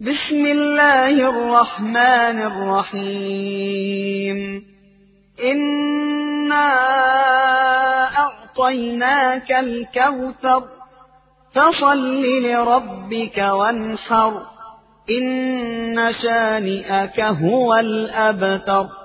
بسم الله الرحمن الرحيم. إنا أعطيناك الكوثر فصل لربك وانحر إن شانئك هو الأبتر.